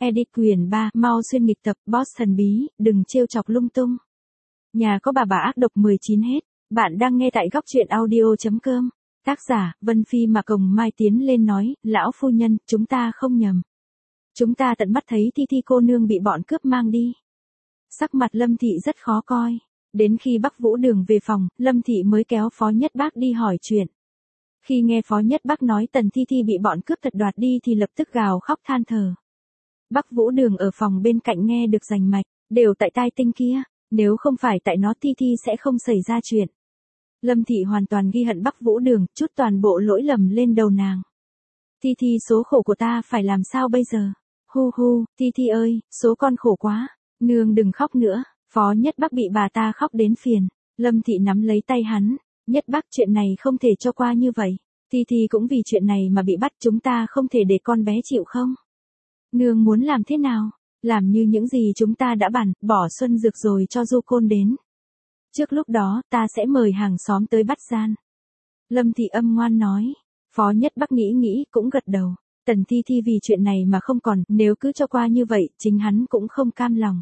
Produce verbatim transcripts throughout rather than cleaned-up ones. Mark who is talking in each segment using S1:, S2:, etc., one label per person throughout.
S1: Edit quyền ba, mau xuyên nghịch tập, boss thần bí, đừng trêu chọc lung tung. Nhà có bà bà ác độc mười chín hết. Bạn đang nghe tại góc truyện audio.com. Tác giả, Vân Phi mà Cồng Mai tiến lên nói, lão phu nhân, chúng ta không nhầm. Chúng ta tận mắt thấy Thi Thi cô nương bị bọn cướp mang đi. Sắc mặt Lâm Thị rất khó coi. Đến khi Bắc Vũ Đường về phòng, Lâm Thị mới kéo Phó Nhất Bác đi hỏi chuyện. Khi nghe Phó Nhất Bác nói Tần Thi Thi bị bọn cướp thật đoạt đi thì lập tức gào khóc than thở. Bắc Vũ Đường ở phòng bên cạnh nghe được rành mạch, đều tại tai tinh kia, nếu không phải tại nó Thi Thi sẽ không xảy ra chuyện. Lâm Thị hoàn toàn ghi hận Bắc Vũ Đường, chút toàn bộ lỗi lầm lên đầu nàng. Thi Thi, số khổ của ta phải làm sao bây giờ? Hu hu, Thi Thi ơi, số con khổ quá, nương đừng khóc nữa. Phó Nhất Bác bị bà ta khóc đến phiền. Lâm Thị nắm lấy tay hắn, Nhất Bác, chuyện này không thể cho qua như vậy. Thi Thi cũng vì chuyện này mà bị bắt, chúng ta không thể để con bé chịu không? Nương muốn làm thế nào? Làm như những gì chúng ta đã bàn, bỏ Xuân Dược rồi cho Du Côn đến. Trước lúc đó, ta sẽ mời hàng xóm tới bắt gian. Lâm Thị âm ngoan nói. Phó Nhất Bác nghĩ nghĩ cũng gật đầu. Tần Thi Thi vì chuyện này mà không còn, nếu cứ cho qua như vậy, chính hắn cũng không cam lòng.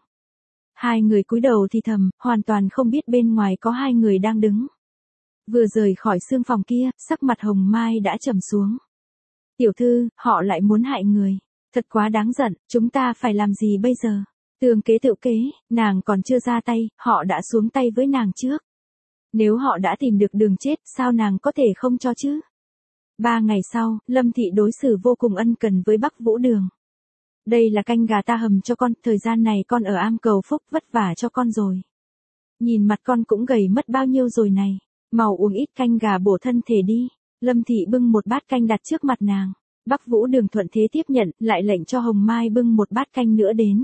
S1: Hai người cúi đầu thì thầm, hoàn toàn không biết bên ngoài có hai người đang đứng. Vừa rời khỏi xương phòng kia, sắc mặt Hồng Mai đã trầm xuống. Tiểu thư, họ lại muốn hại người. Thật quá đáng giận, chúng ta phải làm gì bây giờ? Tường kế tự kế, nàng còn chưa ra tay, họ đã xuống tay với nàng trước. Nếu họ đã tìm được đường chết, sao nàng có thể không cho chứ? Ba ngày sau, Lâm Thị đối xử vô cùng ân cần với Bắc Vũ Đường. Đây là canh gà ta hầm cho con, thời gian này con ở am cầu phúc vất vả cho con rồi. Nhìn mặt con cũng gầy mất bao nhiêu rồi này, mau uống ít canh gà bổ thân thể đi. Lâm Thị bưng một bát canh đặt trước mặt nàng. Bắc Vũ Đường thuận thế tiếp nhận, lại lệnh cho Hồng Mai bưng một bát canh nữa đến.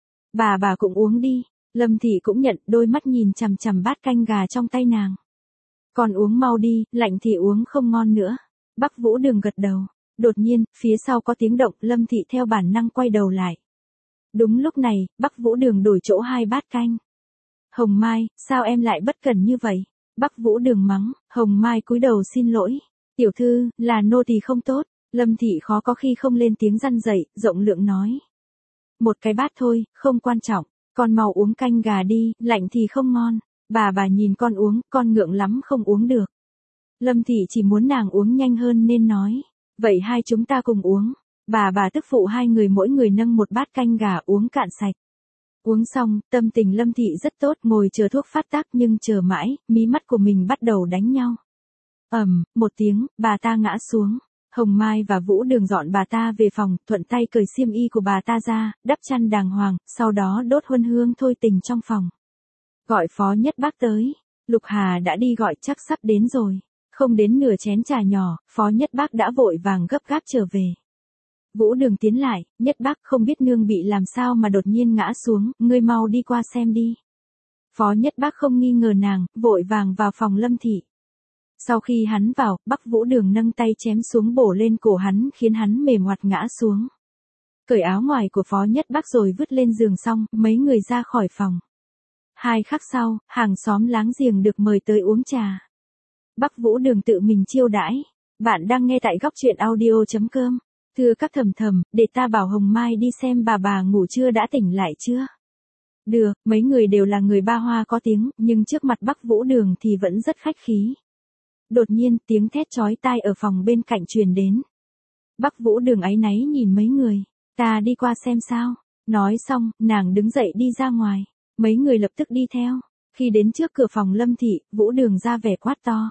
S1: Bà bà cũng uống đi. Lâm Thị cũng nhận, đôi mắt nhìn chằm chằm bát canh gà trong tay nàng. Con uống mau đi, lạnh thì uống không ngon nữa. Bắc Vũ Đường gật đầu. Đột nhiên, phía sau có tiếng động, Lâm Thị theo bản năng quay đầu lại. Đúng lúc này, Bắc Vũ Đường đổi chỗ hai bát canh. Hồng Mai, sao em lại bất cẩn như vậy? Bắc Vũ Đường mắng. Hồng Mai cúi đầu xin lỗi. Tiểu thư, là nô tỳ không tốt. Lâm Thị khó có khi không lên tiếng răn dậy, rộng lượng nói. Một cái bát thôi, không quan trọng, con mau uống canh gà đi, lạnh thì không ngon. Bà bà nhìn con uống, con ngượng lắm không uống được. Lâm Thị chỉ muốn nàng uống nhanh hơn nên nói. Vậy hai chúng ta cùng uống. Bà bà tức phụ hai người mỗi người nâng một bát canh gà uống cạn sạch. Uống xong, tâm tình Lâm Thị rất tốt, ngồi chờ thuốc phát tác nhưng chờ mãi, mí mắt của mình bắt đầu đánh nhau. Ầm, một tiếng, bà ta ngã xuống. Hồng Mai và Vũ Đường dọn bà ta về phòng, thuận tay cởi xiêm y của bà ta ra, đắp chăn đàng hoàng, sau đó đốt huân hương thôi tình trong phòng. Gọi Phó Nhất Bác tới. Lục Hà đã đi gọi, chắc sắp đến rồi. Không đến nửa chén trà nhỏ, Phó Nhất Bác đã vội vàng gấp gáp trở về. Vũ Đường tiến lại, Nhất Bác, không biết nương bị làm sao mà đột nhiên ngã xuống, ngươi mau đi qua xem đi. Phó Nhất Bác không nghi ngờ nàng, vội vàng vào phòng Lâm Thị. Sau khi hắn vào, Bắc Vũ Đường nâng tay chém xuống bổ lên cổ hắn khiến hắn mềm ngoặt ngã xuống. Cởi áo ngoài của Phó Nhất Bác rồi vứt lên giường xong, mấy người ra khỏi phòng. Hai khắc sau, hàng xóm láng giềng được mời tới uống trà. Bắc Vũ Đường tự mình chiêu đãi. Bạn đang nghe tại góc truyện audio.com. Thưa các thầm thầm, để ta bảo Hồng Mai đi xem bà bà ngủ chưa, đã tỉnh lại chưa? Được, mấy người đều là người Ba Hoa có tiếng, nhưng trước mặt Bắc Vũ Đường thì vẫn rất khách khí. Đột nhiên, tiếng thét chói tai ở phòng bên cạnh truyền đến. Bắc Vũ Đường áy náy nhìn mấy người. Ta đi qua xem sao. Nói xong, nàng đứng dậy đi ra ngoài. Mấy người lập tức đi theo. Khi đến trước cửa phòng Lâm Thị, Vũ Đường ra vẻ quát to.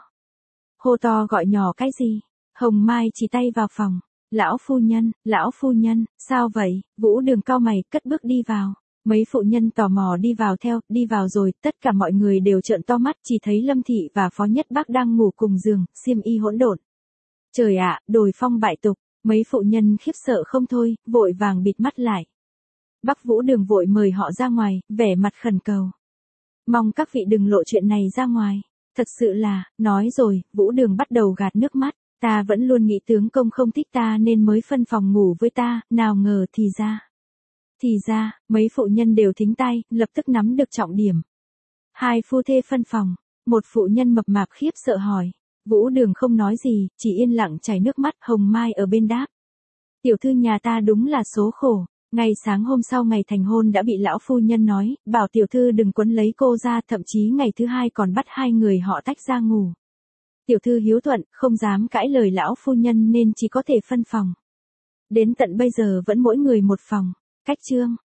S1: Hô to gọi nhỏ cái gì? Hồng Mai chỉ tay vào phòng. Lão phu nhân, lão phu nhân, sao vậy? Vũ Đường cau mày, cất bước đi vào. Mấy phụ nhân tò mò đi vào theo, đi vào rồi, tất cả mọi người đều trợn to mắt, chỉ thấy Lâm Thị và Phó Nhất Bác đang ngủ cùng giường, xiêm y hỗn độn. Trời ạ, đồi phong bại tục, mấy phụ nhân khiếp sợ không thôi, vội vàng bịt mắt lại. Bắc Vũ Đường vội mời họ ra ngoài, vẻ mặt khẩn cầu. Mong các vị đừng lộ chuyện này ra ngoài. Thật sự là, nói rồi, Vũ Đường bắt đầu gạt nước mắt. Ta vẫn luôn nghĩ tướng công không thích ta nên mới phân phòng ngủ với ta, nào ngờ thì ra. Thì ra, mấy phụ nhân đều thính tai, lập tức nắm được trọng điểm. Hai phu thê phân phòng, một phụ nhân mập mạp khiếp sợ hỏi. Vũ Đường không nói gì, chỉ yên lặng chảy nước mắt. Hồng Mai ở bên đáp. Tiểu thư nhà ta đúng là số khổ, Ngày sáng hôm sau ngày thành hôn đã bị lão phu nhân nói, bảo tiểu thư đừng quấn lấy cô ra, thậm chí ngày thứ hai còn bắt hai người họ tách ra ngủ. Tiểu thư hiếu thuận, không dám cãi lời lão phu nhân nên chỉ có thể phân phòng. Đến tận bây giờ vẫn mỗi người một phòng. Cách chương